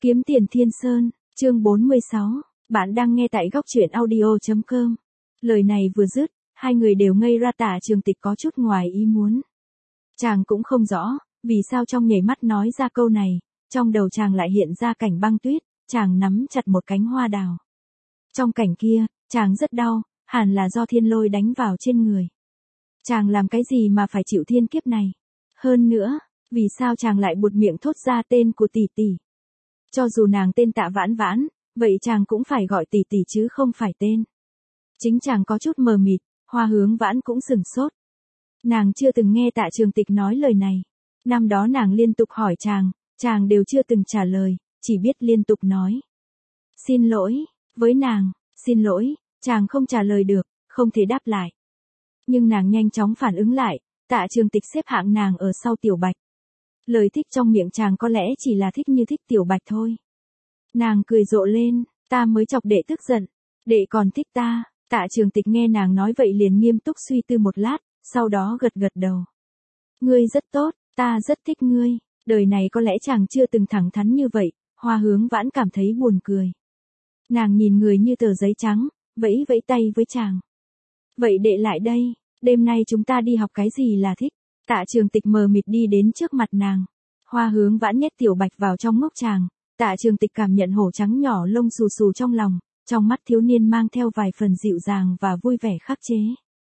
Kiếm tiền Thiên Sơn, chương 46, bạn đang nghe tại góc truyện audio.com. Lời này vừa dứt, hai người đều ngây ra. Tạ Trường Tịch có chút ngoài ý muốn. Chàng cũng không rõ, vì sao trong nhảy mắt nói ra câu này, trong đầu chàng lại hiện ra cảnh băng tuyết, chàng nắm chặt một cánh hoa đào. Trong cảnh kia, chàng rất đau, hẳn là do thiên lôi đánh vào trên người. Chàng làm cái gì mà phải chịu thiên kiếp này? Hơn nữa, vì sao chàng lại buột miệng thốt ra tên của tỷ tỷ? Cho dù nàng tên Tạ Vãn Vãn, vậy chàng cũng phải gọi tỷ tỷ chứ không phải tên. Chính chàng có chút mờ mịt, Hoa Hướng Vãn cũng sửng sốt. Nàng chưa từng nghe Tạ Trường Tịch nói lời này. Năm đó nàng liên tục hỏi chàng đều chưa từng trả lời, chỉ biết liên tục nói. Xin lỗi, với nàng, xin lỗi, chàng không trả lời được, không thể đáp lại. Nhưng nàng nhanh chóng phản ứng lại, Tạ Trường Tịch xếp hạng nàng ở sau Tiểu Bạch. Lời thích trong miệng chàng có lẽ chỉ là thích như thích Tiểu Bạch thôi. Nàng cười rộ lên, ta mới chọc đệ tức giận, đệ còn thích ta. Tạ Trường Tịch nghe nàng nói vậy liền nghiêm túc suy tư một lát, sau đó gật gật đầu. Ngươi rất tốt, ta rất thích ngươi. Đời này có lẽ chàng chưa từng thẳng thắn như vậy. Hoa Hướng Vãn cảm thấy buồn cười. Nàng nhìn người như tờ giấy trắng, vẫy vẫy tay với chàng. Vậy đệ lại đây, đêm nay chúng ta đi học cái gì là thích? Tạ Trường Tịch mờ mịt đi đến trước mặt nàng. Hoa Hướng Vãn nhét Tiểu Bạch vào trong ngốc chàng. Tạ Trường Tịch cảm nhận hổ trắng nhỏ lông xù xù trong lòng, trong mắt thiếu niên mang theo vài phần dịu dàng và vui vẻ khắc chế.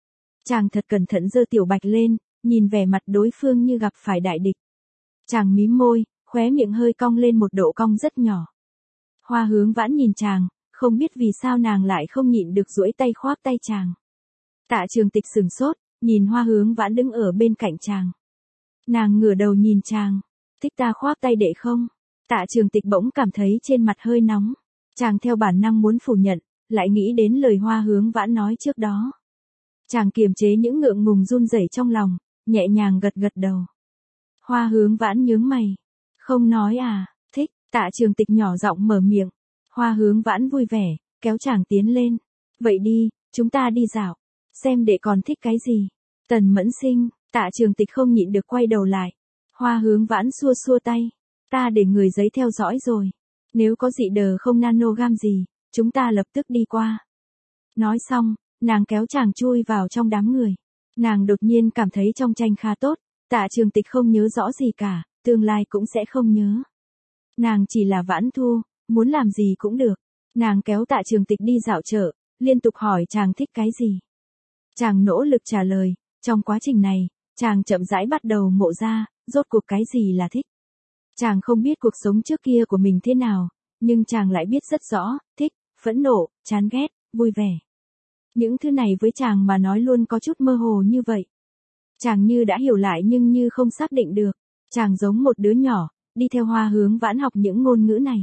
Chàng thật cẩn thận giơ Tiểu Bạch lên, nhìn vẻ mặt đối phương như gặp phải đại địch. Chàng mím môi, khóe miệng hơi cong lên một độ cong rất nhỏ. Hoa Hướng Vãn nhìn chàng, không biết vì sao nàng lại không nhịn được duỗi tay khoác tay chàng. Tạ Trường Tịch sửng sốt, nhìn Hoa Hướng Vãn đứng ở bên cạnh chàng. Nàng ngửa đầu nhìn chàng, thích ta khoác tay đệ không? Tạ Trường Tịch bỗng cảm thấy trên mặt hơi nóng. Chàng theo bản năng muốn phủ nhận, lại nghĩ đến lời Hoa Hướng Vãn nói trước đó. Chàng kiềm chế những ngượng ngùng run rẩy trong lòng, nhẹ nhàng gật gật đầu. Hoa Hướng Vãn nhướng mày. Không nói à, thích. Tạ Trường Tịch nhỏ giọng mở miệng. Hoa Hướng Vãn vui vẻ, kéo chàng tiến lên. Vậy đi, chúng ta đi dạo. Xem đệ còn thích cái gì. Tần Mẫn Sinh. Tạ Trường Tịch không nhịn được quay đầu lại. Hoa Hướng Vãn xua xua tay. Ta để người giấy theo dõi rồi. Nếu có dị đờ không nanogam gì, chúng ta lập tức đi qua. Nói xong, nàng kéo chàng chui vào trong đám người. Nàng đột nhiên cảm thấy trong tranh khá tốt. Tạ Trường Tịch không nhớ rõ gì cả, tương lai cũng sẽ không nhớ. Nàng chỉ là Vãn Thu, muốn làm gì cũng được. Nàng kéo Tạ Trường Tịch đi dạo chợ, liên tục hỏi chàng thích cái gì. Chàng nỗ lực trả lời, trong quá trình này, chàng chậm rãi bắt đầu ngộ ra, rốt cuộc cái gì là thích. Chàng không biết cuộc sống trước kia của mình thế nào, nhưng chàng lại biết rất rõ, thích, phẫn nộ, chán ghét, vui vẻ. Những thứ này với chàng mà nói luôn có chút mơ hồ như vậy. Chàng như đã hiểu lại nhưng như không xác định được. Chàng giống một đứa nhỏ, đi theo Hoa Hướng Vãn học những ngôn ngữ này.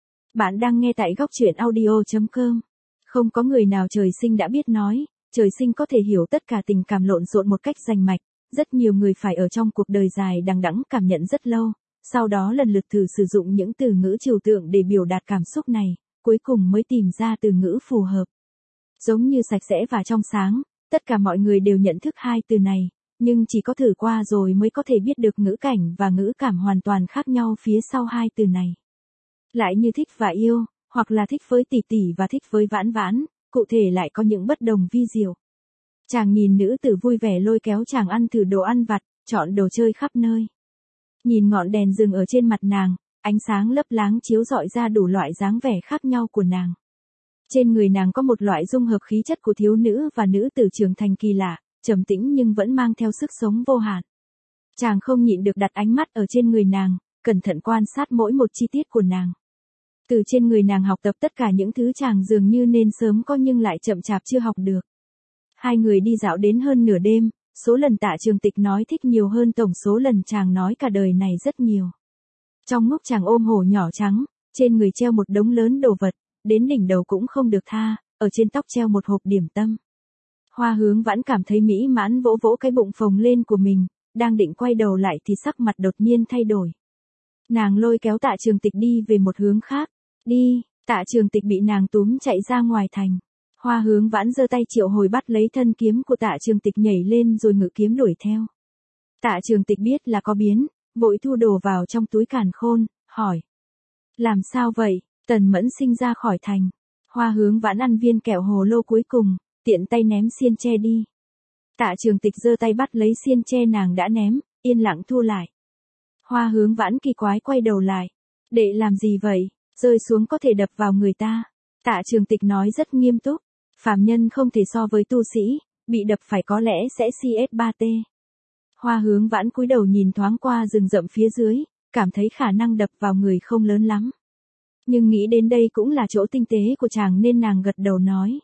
Bạn đang nghe tại góc truyện audio.com. Không có người nào trời sinh đã biết nói, trời sinh có thể hiểu tất cả tình cảm lộn xộn một cách rành mạch. Rất nhiều người phải ở trong cuộc đời dài đằng đẵng cảm nhận rất lâu, sau đó lần lượt thử sử dụng những từ ngữ trừu tượng để biểu đạt cảm xúc này, cuối cùng mới tìm ra từ ngữ phù hợp. Giống như sạch sẽ và trong sáng, tất cả mọi người đều nhận thức hai từ này, nhưng chỉ có thử qua rồi mới có thể biết được ngữ cảnh và ngữ cảm hoàn toàn khác nhau phía sau hai từ này. Lại như thích và yêu, hoặc là thích với tỷ tỷ và thích với Vãn Vãn, cụ thể lại có những bất đồng vi diệu. Chàng nhìn nữ tử vui vẻ lôi kéo chàng ăn thử đồ ăn vặt, chọn đồ chơi khắp nơi. Nhìn ngọn đèn rừng ở trên mặt nàng, ánh sáng lấp láng chiếu rọi ra đủ loại dáng vẻ khác nhau của nàng. Trên người nàng có một loại dung hợp khí chất của thiếu nữ và nữ tử trưởng thành kỳ lạ, trầm tĩnh nhưng vẫn mang theo sức sống vô hạn. Chàng không nhịn được đặt ánh mắt ở trên người nàng, cẩn thận quan sát mỗi một chi tiết của nàng. Từ trên người nàng học tập tất cả những thứ chàng dường như nên sớm có nhưng lại chậm chạp chưa học được. Hai người đi dạo đến hơn nửa đêm, số lần Tạ Trường Tịch nói thích nhiều hơn tổng số lần chàng nói cả đời này rất nhiều. Trong ngốc chàng ôm hổ nhỏ trắng, trên người treo một đống lớn đồ vật, đến đỉnh đầu cũng không được tha, ở trên tóc treo một hộp điểm tâm. Hoa Hướng Vãn cảm thấy mỹ mãn vỗ vỗ cái bụng phồng lên của mình, đang định quay đầu lại thì sắc mặt đột nhiên thay đổi. Nàng lôi kéo Tạ Trường Tịch đi về một hướng khác. Đi, Tạ Trường Tịch bị nàng túm chạy ra ngoài thành. Hoa Hướng Vãn giơ tay triệu hồi bắt lấy thân kiếm của Tạ Trường Tịch nhảy lên rồi ngự kiếm đuổi theo. Tạ Trường Tịch biết là có biến, vội thu đồ vào trong túi càn khôn, hỏi. Làm sao vậy? Tần Mẫn Sinh ra khỏi thành. Hoa Hướng Vãn ăn viên kẹo hồ lô cuối cùng, tiện tay ném xiên tre đi. Tạ Trường Tịch giơ tay bắt lấy xiên tre nàng đã ném, yên lặng thu lại. Hoa Hướng Vãn kỳ quái quay đầu lại. Đệ làm gì vậy? Rơi xuống có thể đập vào người ta. Tạ Trường Tịch nói rất nghiêm túc. Phàm nhân không thể so với tu sĩ, bị đập phải có lẽ sẽ CS3T. Hoa Hướng Vãn cúi đầu nhìn thoáng qua rừng rậm phía dưới, cảm thấy khả năng đập vào người không lớn lắm. Nhưng nghĩ đến đây cũng là chỗ tinh tế của chàng nên nàng gật đầu nói.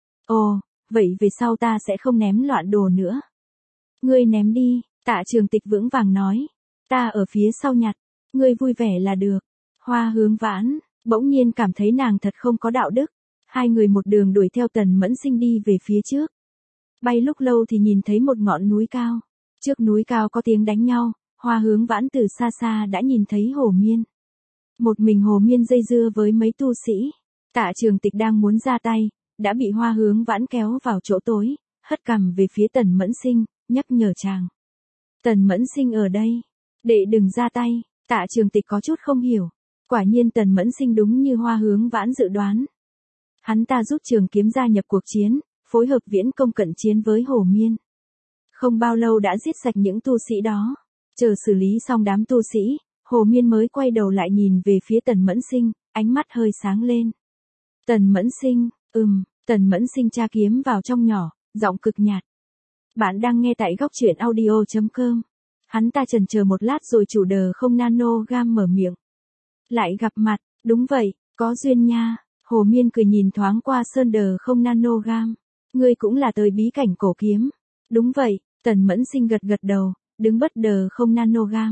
Ồ, vậy về sau ta sẽ không ném loạn đồ nữa. Ngươi ném đi, Tạ Trường Tịch vững vàng nói. Ta ở phía sau nhặt, ngươi vui vẻ là được. Hoa Hướng Vãn, bỗng nhiên cảm thấy nàng thật không có đạo đức. Hai người một đường đuổi theo Tần Mẫn Sinh đi về phía trước. Bay lúc lâu thì nhìn thấy một ngọn núi cao. Trước núi cao có tiếng đánh nhau, Hoa Hướng Vãn từ xa xa đã nhìn thấy Hồ Miên. Một mình Hồ Miên dây dưa với mấy tu sĩ. Tạ Trường Tịch đang muốn ra tay, đã bị Hoa Hướng Vãn kéo vào chỗ tối, hất cằm về phía Tần Mẫn Sinh, nhắc nhở chàng. Tần Mẫn Sinh ở đây. Đệ đừng ra tay. Tạ Trường Tịch có chút không hiểu. Quả nhiên Tần Mẫn Sinh đúng như Hoa Hướng Vãn dự đoán. Hắn ta rút trường kiếm gia nhập cuộc chiến, phối hợp viễn công cận chiến với Hồ Miên. Không bao lâu đã giết sạch những tu sĩ đó. Chờ xử lý xong đám tu sĩ, Hồ Miên mới quay đầu lại nhìn về phía Tần Mẫn Sinh, ánh mắt hơi sáng lên. Tần Mẫn Sinh, Tần Mẫn Sinh tra kiếm vào trong nhỏ, giọng cực nhạt. Bạn đang nghe tại góc truyện audio.com. Hắn ta chần chờ một lát rồi chủ đờ không nano gam mở miệng. Lại gặp mặt, đúng vậy, có duyên nha. Hồ Miên cười nhìn thoáng qua sơn đờ không nano gam. Ngươi cũng là tới bí cảnh cổ kiếm. Đúng vậy, Tần Mẫn Sinh gật gật đầu, đứng bất đờ không nano gam.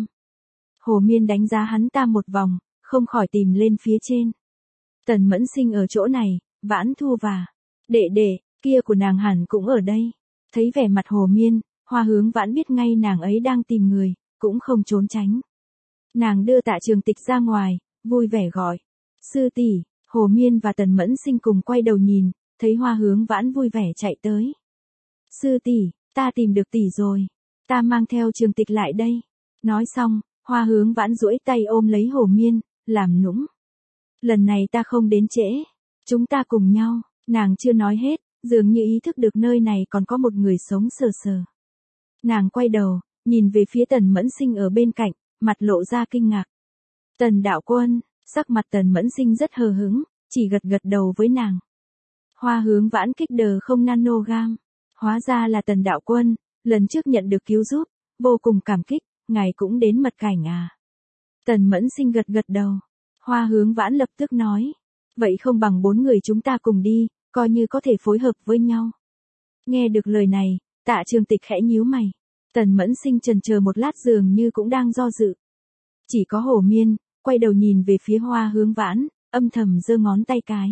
Hồ Miên đánh giá hắn ta một vòng, không khỏi tìm lên phía trên. Tần Mẫn Sinh ở chỗ này, Vãn Thu và đệ kia của nàng hẳn cũng ở đây. Thấy vẻ mặt Hồ Miên, Hoa Hướng Vãn biết ngay nàng ấy đang tìm người, cũng không trốn tránh. Nàng đưa Tạ Trường Tịch ra ngoài, vui vẻ gọi. Sư tỷ. Hồ Miên và Tần Mẫn Sinh cùng quay đầu nhìn, thấy Hoa Hướng Vãn vui vẻ chạy tới. Sư tỷ, ta tìm được tỷ rồi. Ta mang theo Trường Tịch lại đây. Nói xong, Hoa Hướng Vãn duỗi tay ôm lấy Hồ Miên, làm nũng. Lần này ta không đến trễ. Chúng ta cùng nhau. Nàng chưa nói hết, dường như ý thức được nơi này còn có một người sống sờ sờ. Nàng quay đầu, nhìn về phía Tần Mẫn Sinh ở bên cạnh, mặt lộ ra kinh ngạc. Tần đạo quân, sắc mặt Tần Mẫn Sinh rất hờ hững, chỉ gật gật đầu với nàng. Hoa Hướng Vãn kích đờ không nano gam. Hóa ra là Tần đạo quân, lần trước nhận được cứu giúp, vô cùng cảm kích, ngài cũng đến mật cảnh à. Tần Mẫn Sinh gật gật đầu. Hoa Hướng Vãn lập tức nói. Vậy không bằng 4 người chúng ta cùng đi, coi như có thể phối hợp với nhau. Nghe được lời này, Tạ Trường Tịch khẽ nhíu mày. Tần Mẫn Sinh chần chờ một lát dường như cũng đang do dự. Chỉ có Hồ Miên, quay đầu nhìn về phía Hoa Hướng Vãn, âm thầm giơ ngón tay cái.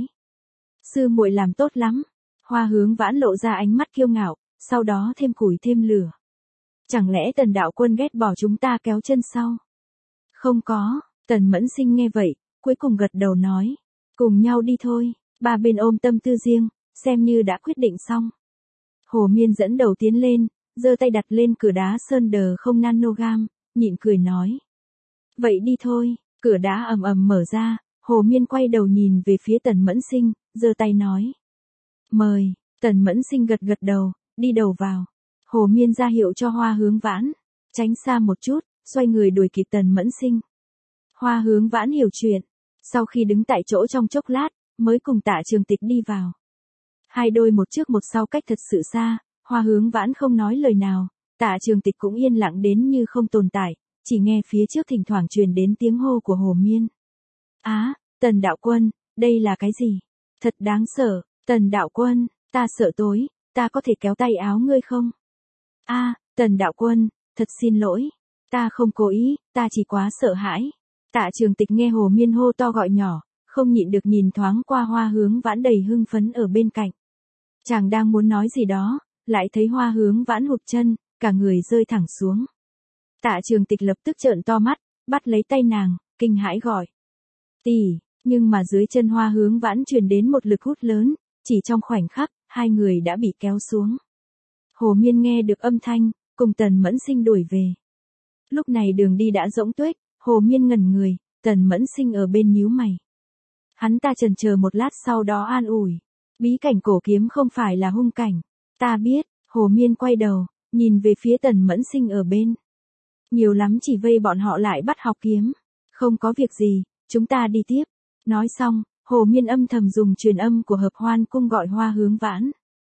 Sư muội làm tốt lắm. Hoa Hướng Vãn lộ ra ánh mắt kiêu ngạo, sau đó thêm củi thêm lửa. Chẳng lẽ Tần đạo quân ghét bỏ chúng ta kéo chân sau? Không có. Tần Mẫn Sinh nghe vậy, cuối cùng gật đầu nói. Cùng nhau đi thôi. Ba bên ôm tâm tư riêng, xem như đã quyết định xong. Hồ Miên dẫn đầu tiến lên, giơ tay đặt lên cửa đá sơn đờ không nanogam, nhịn cười nói. Vậy đi thôi. Cửa đá ầm ầm mở ra, Hồ Miên quay đầu nhìn về phía Tần Mẫn Sinh, giơ tay nói. Mời. Tần Mẫn Sinh gật gật đầu, đi đầu vào. Hồ Miên ra hiệu cho Hoa Hướng Vãn, tránh xa một chút, xoay người đuổi kịp Tần Mẫn Sinh. Hoa Hướng Vãn hiểu chuyện, sau khi đứng tại chỗ trong chốc lát, mới cùng Tạ Trường Tịch đi vào. Hai đôi một trước một sau cách thật sự xa, Hoa Hướng Vãn không nói lời nào, Tạ Trường Tịch cũng yên lặng đến như không tồn tại, chỉ nghe phía trước thỉnh thoảng truyền đến tiếng hô của Hồ Miên. Á, Tần đạo quân, đây là cái gì? Thật đáng sợ, Tần đạo quân, ta sợ tối, ta có thể kéo tay áo ngươi không? Tần đạo quân, thật xin lỗi, ta không cố ý, ta chỉ quá sợ hãi. Tạ Trường Tịch nghe Hồ Miên hô to gọi nhỏ, không nhịn được nhìn thoáng qua Hoa Hướng Vãn đầy hưng phấn ở bên cạnh. Chàng đang muốn nói gì đó, lại thấy Hoa Hướng Vãn hụt chân, cả người rơi thẳng xuống. Tạ Trường Tịch lập tức trợn to mắt, bắt lấy tay nàng, kinh hãi gọi. Tỷ, nhưng mà dưới chân Hoa Hướng Vãn truyền đến một lực hút lớn, chỉ trong khoảnh khắc, hai người đã bị kéo xuống. Hồ Miên nghe được âm thanh, cùng Tần Mẫn Sinh đuổi về. Lúc này đường đi đã rỗng tuếch, Hồ Miên ngẩn người, Tần Mẫn Sinh ở bên nhíu mày. Hắn ta chần chờ một lát sau đó an ủi. Bí cảnh cổ kiếm không phải là hung cảnh. Ta biết, Hồ Miên quay đầu, nhìn về phía Tần Mẫn Sinh ở bên. Nhiều lắm chỉ vây bọn họ lại bắt học kiếm. Không có việc gì, chúng ta đi tiếp. Nói xong, Hồ Miên âm thầm dùng truyền âm của Hợp Hoan Cung gọi Hoa Hướng Vãn.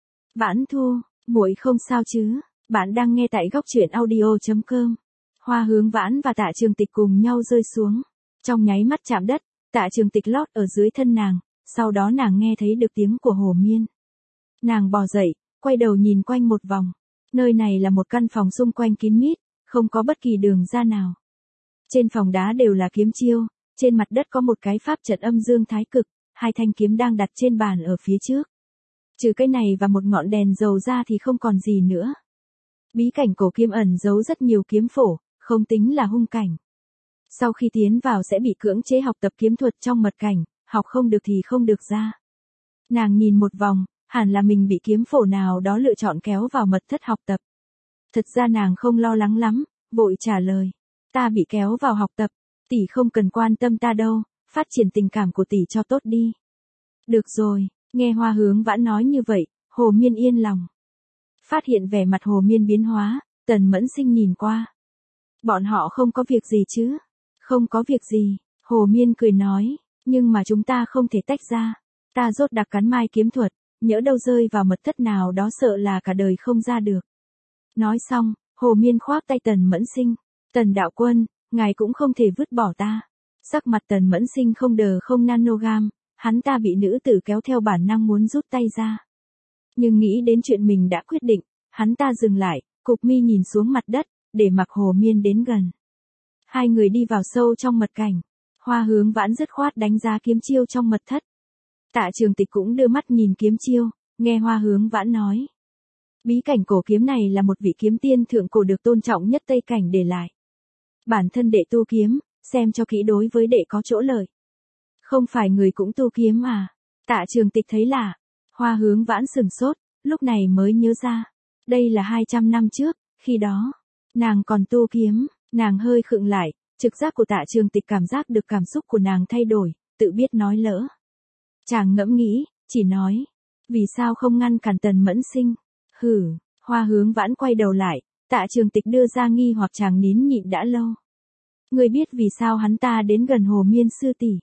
Vãn Thu, muội không sao chứ? Bạn đang nghe tại góc truyện audio.com. Hoa Hướng Vãn và Tạ Trường Tịch cùng nhau rơi xuống. Trong nháy mắt chạm đất, Tạ Trường Tịch lót ở dưới thân nàng, sau đó nàng nghe thấy được tiếng của Hồ Miên. Nàng bò dậy, quay đầu nhìn quanh một vòng. Nơi này là một căn phòng xung quanh kín mít, không có bất kỳ đường ra nào. Trên phòng đá đều là kiếm chiêu, trên mặt đất có một cái pháp trận âm dương thái cực, 2 thanh kiếm đang đặt trên bàn ở phía trước. Trừ cái này và một ngọn đèn dầu ra thì không còn gì nữa. Bí cảnh cổ kiếm ẩn giấu rất nhiều kiếm phổ, không tính là hung cảnh. Sau khi tiến vào sẽ bị cưỡng chế học tập kiếm thuật trong mật cảnh, học không được thì không được ra. Nàng nhìn một vòng, hẳn là mình bị kiếm phổ nào đó lựa chọn kéo vào mật thất học tập. Thật ra nàng không lo lắng lắm, vội trả lời. Ta bị kéo vào học tập, tỷ không cần quan tâm ta đâu, phát triển tình cảm của tỷ cho tốt đi. Được rồi, nghe Hoa Hướng Vãn nói như vậy, Hồ Miên yên lòng. Phát hiện vẻ mặt Hồ Miên biến hóa, Tần Mẫn Sinh nhìn qua. Bọn họ không có việc gì chứ? Không có việc gì, Hồ Miên cười nói, nhưng mà chúng ta không thể tách ra. Ta rốt đặc cắn mai kiếm thuật, nhỡ đâu rơi vào mật thất nào đó sợ là cả đời không ra được. Nói xong, Hồ Miên khoác tay Tần Mẫn Sinh. Tần đạo quân, ngài cũng không thể vứt bỏ ta. Sắc mặt Tần Mẫn Sinh không đờ không nanogam, hắn ta bị nữ tử kéo theo bản năng muốn rút tay ra. Nhưng nghĩ đến chuyện mình đã quyết định, hắn ta dừng lại, cụp mi nhìn xuống mặt đất, để mặc Hồ Miên đến gần. Hai người đi vào sâu trong mật cảnh. Hoa Hướng Vãn dứt khoát đánh giá kiếm chiêu trong mật thất. Tạ Trường Tịch cũng đưa mắt nhìn kiếm chiêu, nghe Hoa Hướng Vãn nói. Bí cảnh cổ kiếm này là một vị kiếm tiên thượng cổ được tôn trọng nhất Tây Cảnh để lại. Bản thân đệ tu kiếm, xem cho kỹ đối với đệ có chỗ lợi. Không phải người cũng tu kiếm à? Tạ Trường Tịch thấy lạ. Hoa Hướng Vãn sừng sốt, lúc này mới nhớ ra. Đây là 200 năm trước, khi đó, nàng còn tu kiếm, nàng hơi khựng lại, trực giác của Tạ Trường Tịch cảm giác được cảm xúc của nàng thay đổi, tự biết nói lỡ. Chàng ngẫm nghĩ, chỉ nói, vì sao không ngăn cản Tần Mẫn Sinh? Hử, Hoa Hướng Vãn quay đầu lại, Tạ Trường Tịch đưa ra nghi hoặc chàng nín nhịn đã lâu. Ngươi biết vì sao hắn ta đến gần Hồ Miên sư tỷ?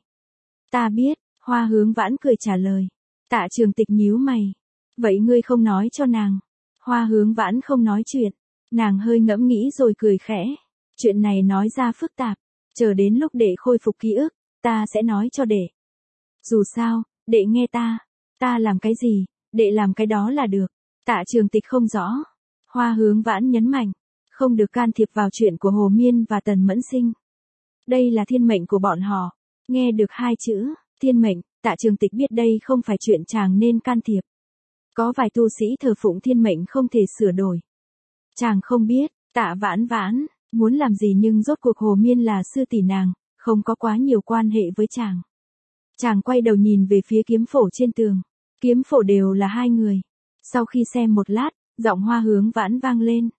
Ta biết, Hoa Hướng Vãn cười trả lời. Tạ Trường Tịch nhíu mày. Vậy ngươi không nói cho nàng? Hoa Hướng Vãn không nói chuyện. Nàng hơi ngẫm nghĩ rồi cười khẽ. Chuyện này nói ra phức tạp. Chờ đến lúc đệ khôi phục ký ức, ta sẽ nói cho đệ. Dù sao, đệ nghe ta. Ta làm cái gì, đệ làm cái đó là được. Tạ Trường Tịch không rõ. Hoa Hướng Vãn nhấn mạnh. Không được can thiệp vào chuyện của Hồ Miên và Tần Mẫn Sinh. Đây là thiên mệnh của bọn họ. Nghe được 2 chữ, thiên mệnh, Tạ Trường Tịch biết đây không phải chuyện chàng nên can thiệp. Có vài tu sĩ thờ phụng thiên mệnh không thể sửa đổi. Chàng không biết, Tạ Vãn Vãn, muốn làm gì nhưng rốt cuộc Hồ Miên là sư tỷ nàng, không có quá nhiều quan hệ với chàng. Chàng quay đầu nhìn về phía kiếm phổ trên tường. Kiếm phổ đều là 2 người. Sau khi xem một lát, giọng Hoa Hướng Vãn vang lên.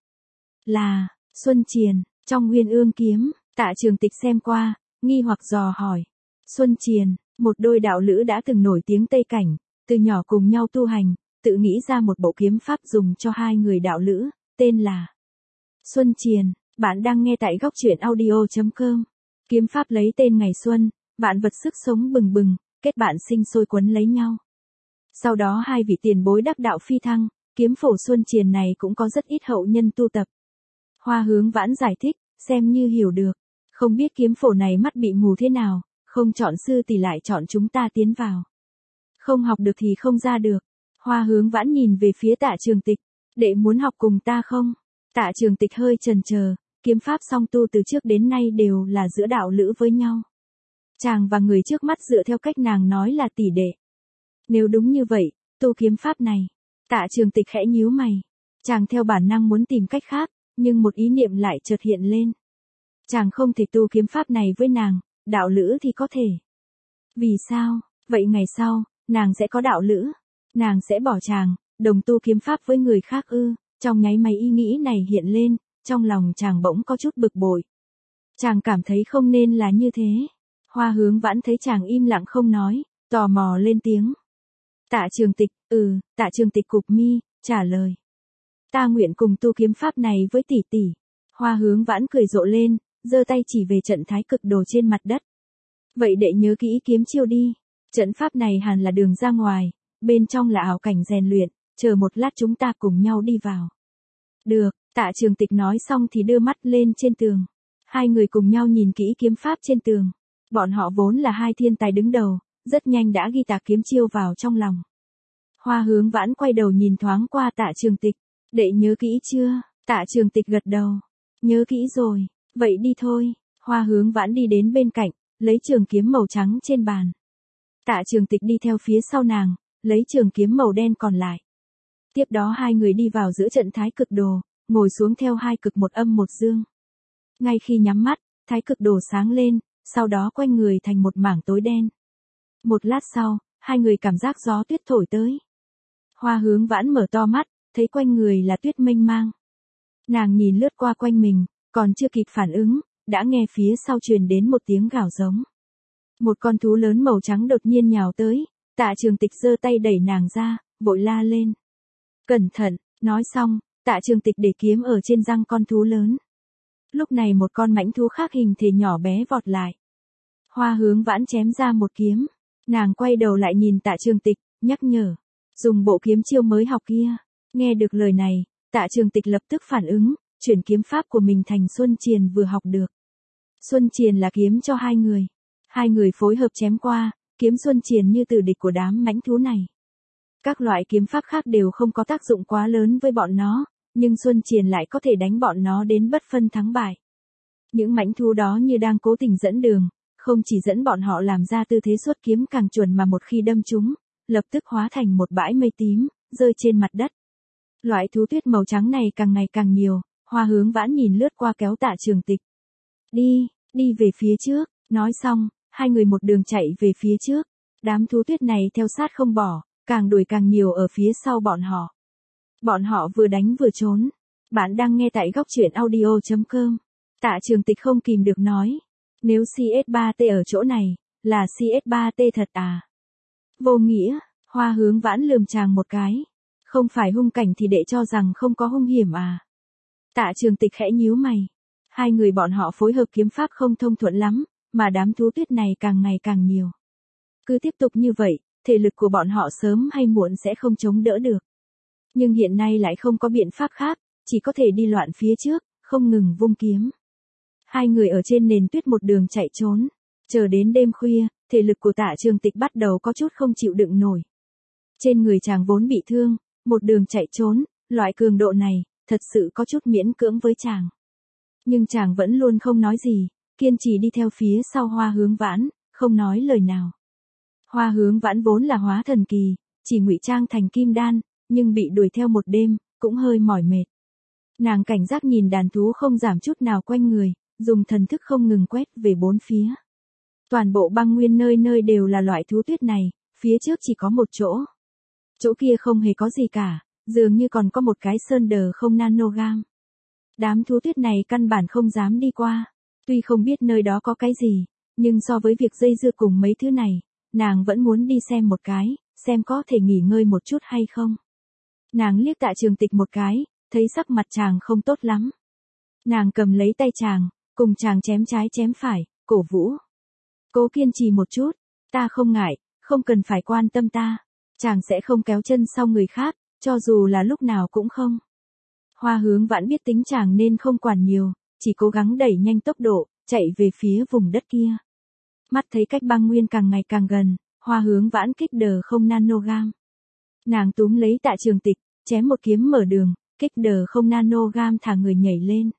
Là, Xuân Triền, trong Nguyên Ương kiếm. Tạ Trường Tịch xem qua, nghi hoặc dò hỏi. Xuân Triền, một đôi đạo lữ đã từng nổi tiếng Tây Cảnh, từ nhỏ cùng nhau tu hành, tự nghĩ ra một bộ kiếm pháp dùng cho 2 người đạo lữ, tên là Xuân Triền. Bạn đang nghe tại góc truyện audio.com. Kiếm pháp lấy tên ngày xuân, vạn vật sức sống bừng bừng, kết bạn sinh sôi quấn lấy nhau. Sau đó 2 vị tiền bối đắc đạo phi thăng, kiếm phổ Xuân Triền này cũng có rất ít hậu nhân tu tập. Hoa Hướng Vãn giải thích, xem như hiểu được. Không biết kiếm phổ này mắt bị mù thế nào, không chọn sư thì lại chọn chúng ta tiến vào. Không học được thì không ra được. Hoa Hướng Vãn nhìn về phía Tạ Trường Tịch. Đệ muốn học cùng ta không? Tạ Trường Tịch hơi chần chờ, kiếm pháp song tu từ trước đến nay đều là giữa đạo lữ với nhau. Chàng và người trước mắt dựa theo cách nàng nói là tỷ đệ. Nếu đúng như vậy, tu kiếm pháp này. Tạ Trường Tịch khẽ nhíu mày. Chàng theo bản năng muốn tìm cách khác, nhưng một ý niệm lại chợt hiện lên. Chàng không thể tu kiếm pháp này với nàng, đạo lữ thì có thể. Vì sao? Vậy ngày sau, nàng sẽ có đạo lữ. Nàng sẽ bỏ chàng, đồng tu kiếm pháp với người khác ư? Trong nháy máy ý nghĩ này hiện lên, trong lòng chàng bỗng có chút bực bội. Chàng cảm thấy không nên là như thế. Hoa Hướng Vãn thấy chàng im lặng không nói, tò mò lên tiếng. Tạ Trường Tịch, Tạ Trường Tịch cụp mi, trả lời. Ta nguyện cùng tu kiếm pháp này với tỷ tỷ. Hoa Hướng Vãn cười rộ lên, giơ tay chỉ về trận thái cực đồ trên mặt đất. Vậy đệ nhớ kỹ kiếm chiêu đi. Trận pháp này hẳn là đường ra ngoài, bên trong là ảo cảnh rèn luyện, chờ một lát chúng ta cùng nhau đi vào. Được, Tạ Trường Tịch nói xong thì đưa mắt lên trên tường. Hai người cùng nhau nhìn kỹ kiếm pháp trên tường. Bọn họ vốn là hai thiên tài đứng đầu, rất nhanh đã ghi tạc kiếm chiêu vào trong lòng. Hoa Hướng Vãn quay đầu nhìn thoáng qua Tạ Trường Tịch. Đệ nhớ kỹ chưa? Tạ Trường Tịch gật đầu. Nhớ kỹ rồi, vậy đi thôi. Hoa Hướng Vãn đi đến bên cạnh, lấy trường kiếm màu trắng trên bàn. Tạ Trường Tịch đi theo phía sau nàng, lấy trường kiếm màu đen còn lại. Tiếp đó hai người đi vào giữa trận thái cực đồ, ngồi xuống theo hai cực một âm một dương. Ngay khi nhắm mắt, thái cực đồ sáng lên, sau đó quanh người thành một mảng tối đen. Một lát sau, hai người cảm giác gió tuyết thổi tới. Hoa Hướng Vãn mở to mắt, thấy quanh người là tuyết mênh mang. Nàng nhìn lướt qua quanh mình, còn chưa kịp phản ứng, đã nghe phía sau truyền đến một tiếng gào giống. Một con thú lớn màu trắng đột nhiên nhào tới, Tạ Trường Tịch giơ tay đẩy nàng ra, vội la lên. Cẩn thận, nói xong, Tạ Trường Tịch để kiếm ở trên răng con thú lớn. Lúc này một con mãnh thú khác hình thể nhỏ bé vọt lại. Hoa Hướng Vãn chém ra một kiếm, nàng quay đầu lại nhìn Tạ Trường Tịch, nhắc nhở. Dùng bộ kiếm chiêu mới học kia. Nghe được lời này, Tạ Trường Tịch lập tức phản ứng, chuyển kiếm pháp của mình thành Xuân Triền vừa học được. Xuân Triền là kiếm cho hai người. Hai người phối hợp chém qua, kiếm Xuân Triền như tử địch của đám mãnh thú này. Các loại kiếm pháp khác đều không có tác dụng quá lớn với bọn nó, nhưng Xuân Triền lại có thể đánh bọn nó đến bất phân thắng bại. Những mãnh thú đó như đang cố tình dẫn đường, không chỉ dẫn bọn họ làm ra tư thế xuất kiếm càng chuẩn mà một khi đâm chúng, lập tức hóa thành một bãi mây tím, rơi trên mặt đất. Loại thú tuyết màu trắng này càng ngày càng nhiều, Hoa Hướng Vãn nhìn lướt qua kéo Tạ Trường Tịch. Đi về phía trước, nói xong, hai người một đường chạy về phía trước. Đám thú tuyết này theo sát không bỏ, càng đuổi càng nhiều ở phía sau bọn họ. Bọn họ vừa đánh vừa trốn. Bạn đang nghe tại góc truyện audio.com. Tạ Trường Tịch không kìm được nói. Nếu CS3T ở chỗ này, là CS3T thật à? Vô nghĩa, Hoa Hướng Vãn lườm chàng một cái. Không phải hung cảnh thì đệ cho rằng không có hung hiểm à? Tạ Trường Tịch khẽ nhíu mày. Hai người bọn họ phối hợp kiếm pháp không thông thuận lắm, mà đám thú tuyết này càng ngày càng nhiều. Cứ tiếp tục như vậy, thể lực của bọn họ sớm hay muộn sẽ không chống đỡ được. Nhưng hiện nay lại không có biện pháp khác, chỉ có thể đi loạn phía trước, không ngừng vung kiếm. Hai người ở trên nền tuyết một đường chạy trốn. Chờ đến đêm khuya, thể lực của Tạ Trường Tịch bắt đầu có chút không chịu đựng nổi. Trên người chàng vốn bị thương, một đường chạy trốn, loại cường độ này, thật sự có chút miễn cưỡng với chàng. Nhưng chàng vẫn luôn không nói gì, kiên trì đi theo phía sau Hoa Hướng Vãn, không nói lời nào. Hoa Hướng Vãn vốn là hóa thần kỳ, chỉ ngụy trang thành kim đan, nhưng bị đuổi theo một đêm, cũng hơi mỏi mệt. Nàng cảnh giác nhìn đàn thú không giảm chút nào quanh người, dùng thần thức không ngừng quét về bốn phía. Toàn bộ băng nguyên nơi nơi đều là loại thú tuyết này, phía trước chỉ có một chỗ. Chỗ kia không hề có gì cả, dường như còn có một cái sơn đờ không nanogam. Đám thú tuyết này căn bản không dám đi qua. Tuy không biết nơi đó có cái gì, nhưng so với việc dây dưa cùng mấy thứ này, nàng vẫn muốn đi xem một cái, xem có thể nghỉ ngơi một chút hay không. Nàng liếc Tạ Trường Tịch một cái, thấy sắc mặt chàng không tốt lắm. Nàng cầm lấy tay chàng, cùng chàng chém trái chém phải, cổ vũ. Cố kiên trì một chút, ta không ngại, không cần phải quan tâm ta. Chàng sẽ không kéo chân sau người khác, cho dù là lúc nào cũng không. Hoa Hướng Vãn biết tính chàng nên không quản nhiều, chỉ cố gắng đẩy nhanh tốc độ, chạy về phía vùng đất kia. Mắt thấy cách băng nguyên càng ngày càng gần, Hoa Hướng Vãn kích đờ không nanogam. Nàng túm lấy Tạ Trường Tịch, chém một kiếm mở đường, kích đờ không nanogam thả người nhảy lên.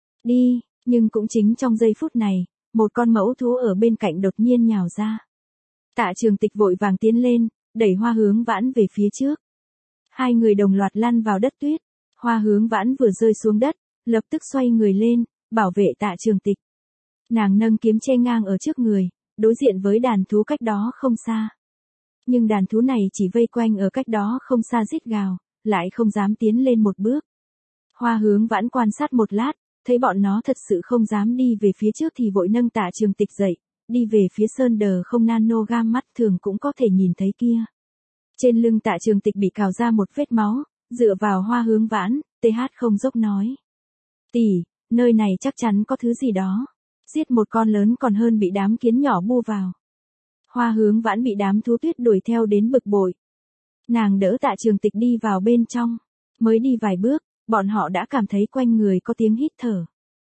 Đi, nhưng cũng chính trong giây phút này, một con mẫu thú ở bên cạnh đột nhiên nhào ra. Tạ Trường Tịch vội vàng tiến lên, đẩy Hoa Hướng Vãn về phía trước. Hai người đồng loạt lăn vào đất tuyết. Hoa Hướng Vãn vừa rơi xuống đất, lập tức xoay người lên, bảo vệ Tạ Trường Tịch. Nàng nâng kiếm che ngang ở trước người, đối diện với đàn thú cách đó không xa. Nhưng đàn thú này chỉ vây quanh ở cách đó không xa rít gào, lại không dám tiến lên một bước. Hoa Hướng Vãn quan sát một lát, thấy bọn nó thật sự không dám đi về phía trước thì vội nâng Tạ Trường Tịch dậy, đi về phía sơn đờ không nano gam mắt thường cũng có thể nhìn thấy kia. Trên lưng Tạ Trường Tịch bị cào ra một vết máu, dựa vào Hoa Hướng Vãn, TH không dốc nói. Tỷ, nơi này chắc chắn có thứ gì đó. Giết một con lớn còn hơn bị đám kiến nhỏ bu vào. Hoa Hướng Vãn bị đám thú tuyết đuổi theo đến bực bội. Nàng đỡ Tạ Trường Tịch đi vào bên trong. Mới đi vài bước, bọn họ đã cảm thấy quanh người có tiếng hít thở.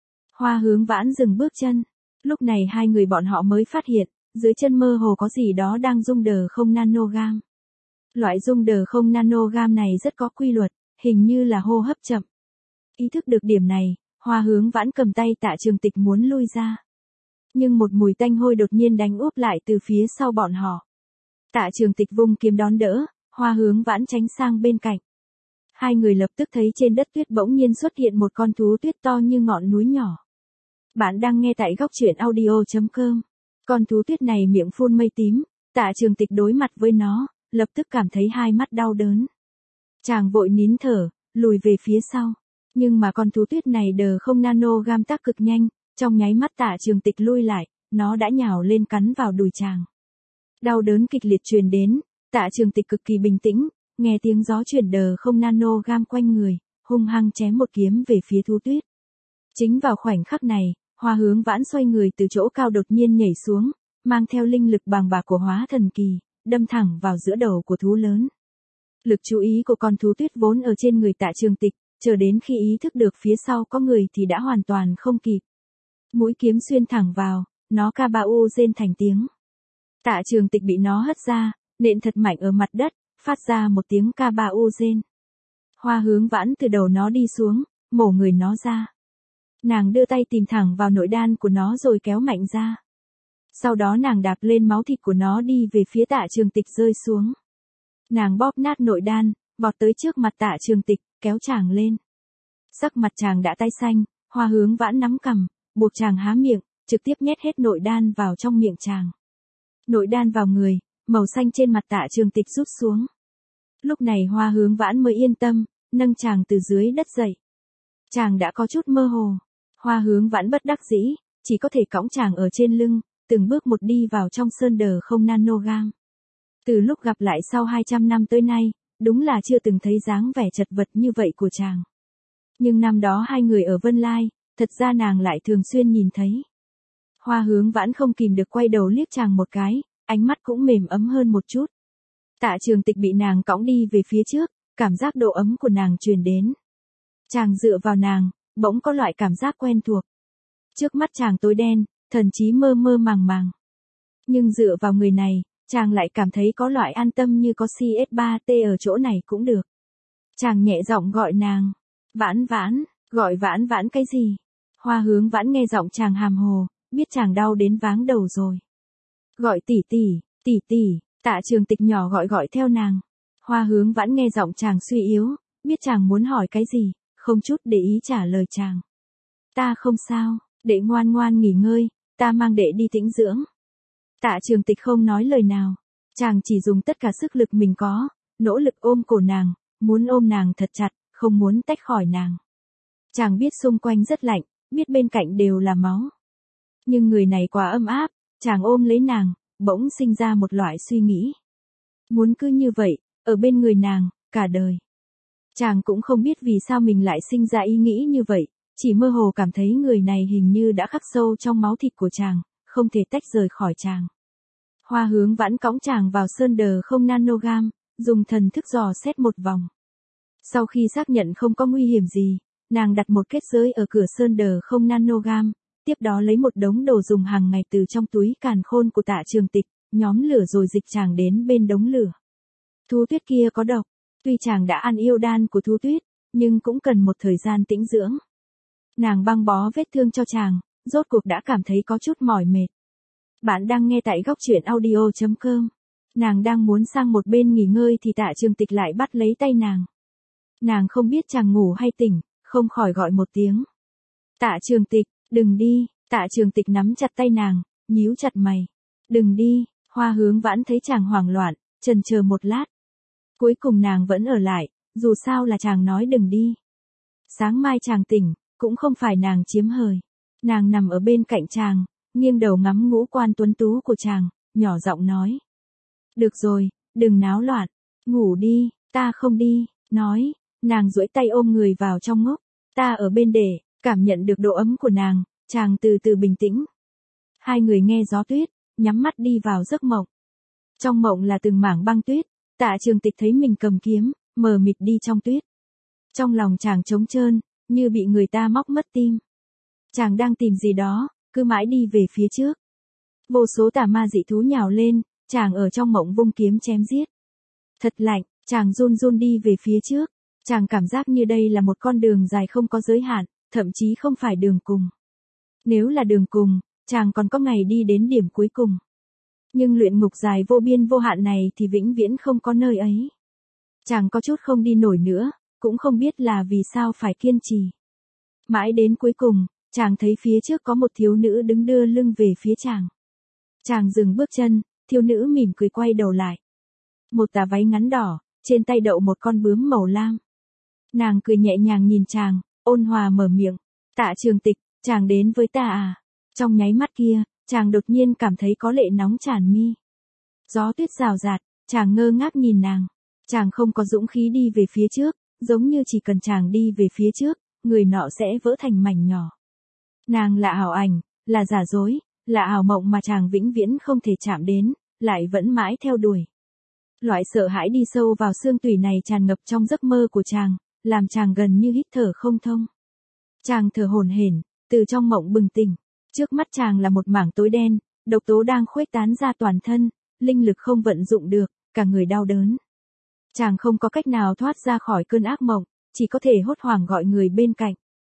Hoa Hướng Vãn dừng bước chân. Lúc này hai người bọn họ mới phát hiện, dưới chân mơ hồ có gì đó đang rung đờ không nanogam. Loại rung đờ không nanogam này rất có quy luật, hình như là hô hấp chậm. Ý thức được điểm này, Hoa Hướng Vãn cầm tay Tạ Trường Tịch muốn lui ra. Nhưng một mùi tanh hôi đột nhiên đánh úp lại từ phía sau bọn họ. Tạ Trường Tịch vung kiếm đón đỡ, Hoa Hướng Vãn tránh sang bên cạnh. Hai người lập tức thấy trên đất tuyết bỗng nhiên xuất hiện một con thú tuyết to như ngọn núi nhỏ. Bạn đang nghe tại góc truyện audio.com. Con thú tuyết này miệng phun mây tím, Tạ Trường Tịch đối mặt với nó, lập tức cảm thấy hai mắt đau đớn. Chàng vội nín thở, lùi về phía sau. Nhưng mà con thú tuyết này đờ không nanogam tác cực nhanh, trong nháy mắt Tạ Trường Tịch lui lại, nó đã nhào lên cắn vào đùi chàng. Đau đớn kịch liệt truyền đến, Tạ Trường Tịch cực kỳ bình tĩnh, nghe tiếng gió chuyển đờ không nanogam quanh người, hung hăng chém một kiếm về phía thú tuyết. Chính vào khoảnh khắc này, Hoa Hướng Vãn xoay người từ chỗ cao đột nhiên nhảy xuống, mang theo linh lực bàng bạc của hóa thần kỳ, đâm thẳng vào giữa đầu của thú lớn. Lực chú ý của con thú tuyết vốn ở trên người Tạ Trường Tịch, chờ đến khi ý thức được phía sau có người thì đã hoàn toàn không kịp. Mũi kiếm xuyên thẳng vào, nó ca ba u rên thành tiếng. Tạ Trường Tịch bị nó hất ra, nện thật mạnh ở mặt đất, phát ra một tiếng ca ba u rên. Hoa Hướng Vãn từ đầu nó đi xuống, mổ người nó ra. Nàng đưa tay tìm thẳng vào nội đan của nó rồi kéo mạnh ra. Sau đó nàng đạp lên máu thịt của nó đi về phía Tạ Trường Tịch rơi xuống. Nàng bóp nát nội đan, vọt tới trước mặt Tạ Trường Tịch, kéo chàng lên. Sắc mặt chàng đã tái xanh, Hoa Hướng Vãn nắm cằm, buộc chàng há miệng, trực tiếp nhét hết nội đan vào trong miệng chàng. Nội đan vào người, màu xanh trên mặt Tạ Trường Tịch rút xuống. Lúc này Hoa Hướng Vãn mới yên tâm, nâng chàng từ dưới đất dậy. Chàng đã có chút mơ hồ. Hoa Hướng Vãn bất đắc dĩ, chỉ có thể cõng chàng ở trên lưng, từng bước một đi vào trong sơn đờ không nanogam. Từ lúc gặp lại sau 200 năm tới nay, đúng là chưa từng thấy dáng vẻ chật vật như vậy của chàng. Nhưng năm đó hai người ở Vân Lai, thật ra nàng lại thường xuyên nhìn thấy. Hoa Hướng Vãn không kìm được quay đầu liếc chàng một cái, ánh mắt cũng mềm ấm hơn một chút. Tạ Trường Tịch bị nàng cõng đi về phía trước, cảm giác độ ấm của nàng truyền đến. Chàng dựa vào nàng, bỗng có loại cảm giác quen thuộc. Trước mắt chàng tối đen, thần trí mơ mơ màng màng. Nhưng dựa vào người này, chàng lại cảm thấy có loại an tâm như có CS3T ở chỗ này cũng được. Chàng nhẹ giọng gọi nàng. Vãn Vãn, gọi Vãn Vãn cái gì? Hoa Hướng Vãn nghe giọng chàng hàm hồ, biết chàng đau đến váng đầu rồi. Gọi tỷ tỷ, tỷ tỷ, Tạ Trường Tịch nhỏ gọi theo nàng. Hoa Hướng Vãn nghe giọng chàng suy yếu, biết chàng muốn hỏi cái gì, không chút để ý trả lời chàng. Ta không sao, đệ ngoan ngoan nghỉ ngơi, ta mang đệ đi tĩnh dưỡng. Tạ Trường Tịch không nói lời nào, chàng chỉ dùng tất cả sức lực mình có, nỗ lực ôm cổ nàng, muốn ôm nàng thật chặt, không muốn tách khỏi nàng. Chàng biết xung quanh rất lạnh, biết bên cạnh đều là máu. Nhưng người này quá ấm áp, chàng ôm lấy nàng, bỗng sinh ra một loại suy nghĩ. Muốn cứ như vậy, ở bên người nàng, cả đời. Chàng cũng không biết vì sao mình lại sinh ra ý nghĩ như vậy, chỉ mơ hồ cảm thấy người này hình như đã khắc sâu trong máu thịt của chàng, không thể tách rời khỏi chàng. Hoa Hướng Vãn cõng chàng vào sơn đờ không nanogam, dùng thần thức dò xét một vòng. Sau khi xác nhận không có nguy hiểm gì, nàng đặt một kết giới ở cửa sơn đờ không nanogam, tiếp đó lấy một đống đồ dùng hàng ngày từ trong túi càn khôn của Tạ Trường Tịch, nhóm lửa rồi dịch chàng đến bên đống lửa. Thú tuyết kia có độc, tuy chàng đã ăn yêu đan của thú tuyết, nhưng cũng cần một thời gian tĩnh dưỡng. Nàng băng bó vết thương cho chàng, rốt cuộc đã cảm thấy có chút mỏi mệt. Bạn đang nghe tại góc truyện audio.com. Nàng đang muốn sang một bên nghỉ ngơi thì Tạ Trường Tịch lại bắt lấy tay nàng. Nàng không biết chàng ngủ hay tỉnh, không khỏi gọi một tiếng. Tạ Trường Tịch, đừng đi. Tạ Trường Tịch nắm chặt tay nàng, nhíu chặt mày. Đừng đi. Hoa Hướng Vãn thấy chàng hoảng loạn, chần chờ một lát. Cuối cùng nàng vẫn ở lại, dù sao là chàng nói đừng đi. Sáng mai chàng tỉnh, cũng không phải nàng chiếm hời. Nàng nằm ở bên cạnh chàng, nghiêng đầu ngắm ngũ quan tuấn tú của chàng, nhỏ giọng nói. Được rồi, đừng náo loạn, ngủ đi, ta không đi, nói, nàng duỗi tay ôm người vào trong ngốc, ta ở bên để, cảm nhận được độ ấm của nàng, chàng từ từ bình tĩnh. Hai người nghe gió tuyết, nhắm mắt đi vào giấc mộng. Trong mộng là từng mảng băng tuyết, Tạ Trường Tịch thấy mình cầm kiếm, mờ mịt đi trong tuyết. Trong lòng chàng trống trơn, như bị người ta móc mất tim. Chàng đang tìm gì đó, cứ mãi đi về phía trước. Vô số tà ma dị thú nhào lên, chàng ở trong mộng vung kiếm chém giết. Thật lạnh, chàng run run đi về phía trước. Chàng cảm giác như đây là một con đường dài không có giới hạn, thậm chí không phải đường cùng. Nếu là đường cùng, chàng còn có ngày đi đến điểm cuối cùng. Nhưng luyện ngục dài vô biên vô hạn này thì vĩnh viễn không có nơi ấy. Chàng có chút không đi nổi nữa, cũng không biết là vì sao phải kiên trì. Mãi đến cuối cùng, chàng thấy phía trước có một thiếu nữ đứng đưa lưng về phía chàng. Chàng dừng bước chân, thiếu nữ mỉm cười quay đầu lại. Một tà váy ngắn đỏ, trên tay đậu một con bướm màu lam. Nàng cười nhẹ nhàng nhìn chàng, ôn hòa mở miệng. Tạ Trường Tịch, chàng đến với ta à? Trong nháy mắt kia, chàng đột nhiên cảm thấy có lệ nóng tràn mi. Gió tuyết rào rạt, chàng ngơ ngác nhìn nàng. Chàng không có dũng khí đi về phía trước, giống như chỉ cần chàng đi về phía trước, người nọ sẽ vỡ thành mảnh nhỏ. Nàng là ảo ảnh, là giả dối, là ảo mộng mà chàng vĩnh viễn không thể chạm đến, lại vẫn mãi theo đuổi. Loại sợ hãi đi sâu vào xương tủy này tràn ngập trong giấc mơ của chàng, làm chàng gần như hít thở không thông. Chàng thở hổn hển, từ trong mộng bừng tỉnh. Trước mắt chàng là một mảng tối đen, độc tố đang khuếch tán ra toàn thân, linh lực không vận dụng được, cả người đau đớn. Chàng không có cách nào thoát ra khỏi cơn ác mộng, chỉ có thể hốt hoảng gọi người bên cạnh.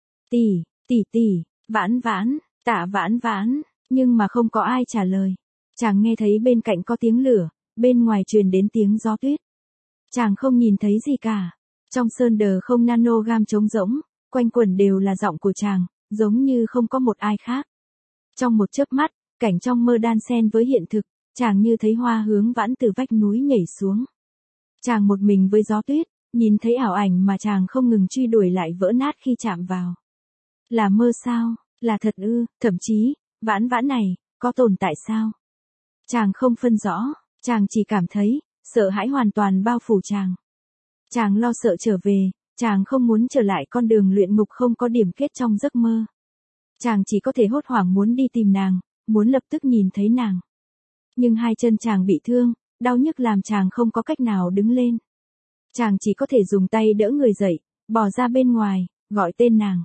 Tỷ, Vãn Vãn, Tạ Vãn Vãn, nhưng mà không có ai trả lời. Chàng nghe thấy bên cạnh có tiếng lửa, bên ngoài truyền đến tiếng gió tuyết. Chàng không nhìn thấy gì cả. Trong sơn đờ không nanogam trống rỗng, quanh quẩn đều là giọng của chàng, giống như không có một ai khác. Trong một chớp mắt, cảnh trong mơ đan xen với hiện thực, chàng như thấy Hoa Hướng Vãn từ vách núi nhảy xuống. Chàng một mình với gió tuyết, nhìn thấy ảo ảnh mà chàng không ngừng truy đuổi lại vỡ nát khi chạm vào. Là mơ sao, là thật ư, thậm chí, Vãn Vãn này, có tồn tại sao? Chàng không phân rõ, chàng chỉ cảm thấy, sợ hãi hoàn toàn bao phủ chàng. Chàng lo sợ trở về, chàng không muốn trở lại con đường luyện ngục không có điểm kết trong giấc mơ. Chàng chỉ có thể hốt hoảng muốn đi tìm nàng, muốn lập tức nhìn thấy nàng. Nhưng hai chân chàng bị thương, đau nhức làm chàng không có cách nào đứng lên. Chàng chỉ có thể dùng tay đỡ người dậy, bò ra bên ngoài, gọi tên nàng.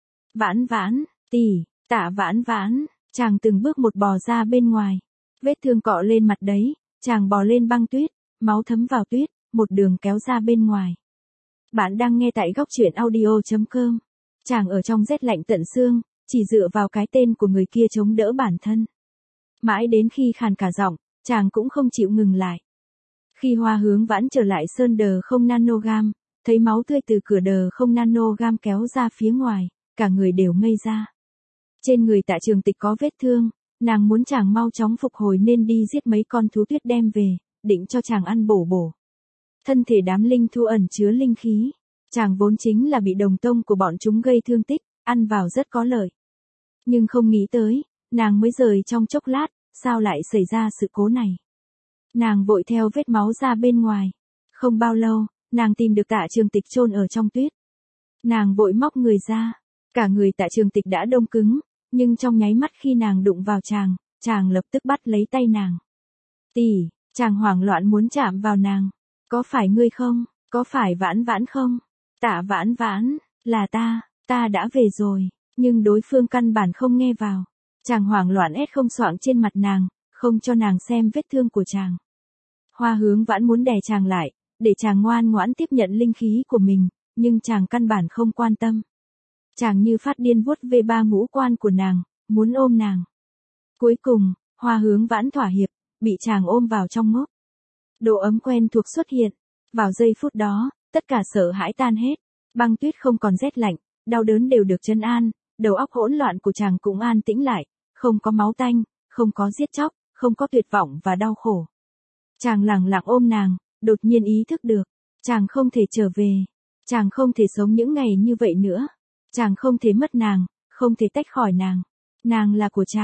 Vãn Vãn, tỷ, Tạ Vãn Vãn, chàng từng bước một bò ra bên ngoài. Vết thương cọ lên mặt đấy, chàng bò lên băng tuyết, máu thấm vào tuyết, một đường kéo ra bên ngoài. Bạn đang nghe tại góc truyện audio.com. Chàng ở trong rét lạnh tận xương, chỉ dựa vào cái tên của người kia chống đỡ bản thân. Mãi đến khi khàn cả giọng, chàng cũng không chịu ngừng lại. Khi Hoa Hướng Vãn trở lại sơn đờ không nanogam, thấy máu tươi từ cửa đờ không nanogam kéo ra phía ngoài, cả người đều ngây ra. Trên người Tạ Trường Tịch có vết thương, nàng muốn chàng mau chóng phục hồi nên đi giết mấy con thú tuyết đem về, định cho chàng ăn bổ bổ. Thân thể đám linh thú ẩn chứa linh khí, chàng vốn chính là bị đồng tông của bọn chúng gây thương tích, ăn vào rất có lợi. Nhưng không nghĩ tới, nàng mới rời trong chốc lát, sao lại xảy ra sự cố này. Nàng vội theo vết máu ra bên ngoài. Không bao lâu, nàng tìm được Tạ Trường Tịch chôn ở trong tuyết. Nàng vội móc người ra, cả người Tạ Trường Tịch đã đông cứng, nhưng trong nháy mắt khi nàng đụng vào chàng lập tức bắt lấy tay nàng. Tỷ, chàng hoảng loạn muốn chạm vào nàng. Có phải ngươi không? Có phải Vãn Vãn không? Tạ Vãn Vãn, là ta đã về rồi, nhưng đối phương căn bản không nghe vào. Chàng hoảng loạn ét không xoạng trên mặt nàng, không cho nàng xem vết thương của chàng. Hoa Hướng Vãn muốn đè chàng lại, để chàng ngoan ngoãn tiếp nhận linh khí của mình, nhưng chàng căn bản không quan tâm. Chàng như phát điên vuốt về ba ngũ quan của nàng, muốn ôm nàng. Cuối cùng, Hoa Hướng Vãn thỏa hiệp, bị chàng ôm vào trong ngốc. Độ ấm quen thuộc xuất hiện. Vào giây phút đó, tất cả sợ hãi tan hết. Băng tuyết không còn rét lạnh, đau đớn đều được trấn an, đầu óc hỗn loạn của chàng cũng an tĩnh lại, không có máu tanh, không có giết chóc, không có tuyệt vọng và đau khổ. Chàng lặng lặng ôm nàng, đột nhiên ý thức được, chàng không thể trở về, chàng không thể sống những ngày như vậy nữa, chàng không thể mất nàng, không thể tách khỏi nàng. Nàng là của chàng,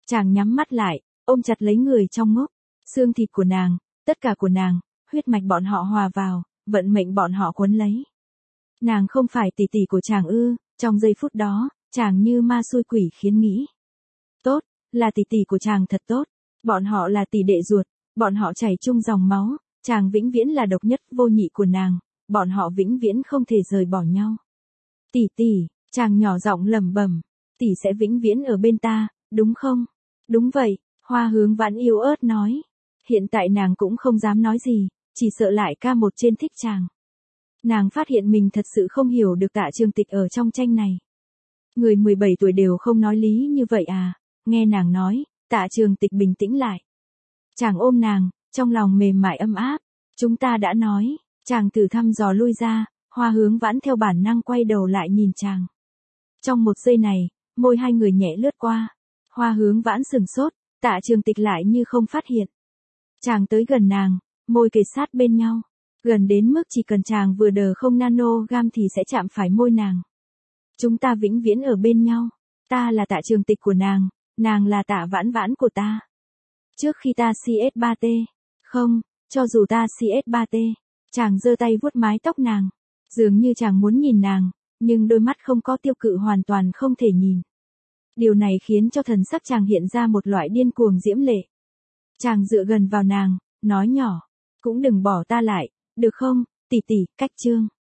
Chàng nhắm mắt lại, ôm chặt lấy người trong ngốc. Xương thịt của nàng, tất cả của nàng, huyết mạch bọn họ hòa vào, vận mệnh bọn họ cuốn lấy. Nàng không phải tỷ tỷ của chàng ư? Trong giây phút đó, chàng như ma xui quỷ khiến nghĩ. Tốt, là tỷ tỷ của chàng thật tốt. Bọn họ là tỷ đệ ruột, bọn họ chảy chung dòng máu, chàng vĩnh viễn là độc nhất vô nhị của nàng, bọn họ vĩnh viễn không thể rời bỏ nhau. Tỷ tỷ, chàng nhỏ giọng lẩm bẩm, tỷ sẽ vĩnh viễn ở bên ta, đúng không? Đúng vậy, Hoa Hướng Vãn yếu ớt nói. Hiện tại nàng cũng không dám nói gì, chỉ sợ lại ca một trên thích chàng. Nàng phát hiện mình thật sự không hiểu được Tạ Trường Tịch ở trong tranh này. Người 17 tuổi đều không nói lý như vậy à? Nghe nàng nói, Tạ Trường Tịch bình tĩnh lại. Chàng ôm nàng, trong lòng mềm mại ấm áp. Chúng ta đã nói, chàng thử thăm dò lui ra, Hoa Hướng Vãn theo bản năng quay đầu lại nhìn chàng. Trong một giây này, môi hai người nhẹ lướt qua. Hoa Hướng Vãn sừng sốt, Tạ Trường Tịch lại như không phát hiện. Chàng tới gần nàng, môi kề sát bên nhau. Gần đến mức chỉ cần chàng vừa đờ không nanogram thì sẽ chạm phải môi nàng. Chúng ta vĩnh viễn ở bên nhau. Ta là Tạ Trường Tịch của nàng là Tạ Vãn Vãn của ta. Trước khi ta CS3T, không, cho dù ta CS3T, chàng giơ tay vuốt mái tóc nàng. Dường như chàng muốn nhìn nàng, nhưng đôi mắt không có tiêu cự hoàn toàn không thể nhìn. Điều này khiến cho thần sắc chàng hiện ra một loại điên cuồng diễm lệ. Chàng dựa gần vào nàng, nói nhỏ, cũng đừng bỏ ta lại, được không, tỷ tỷ, cách chương.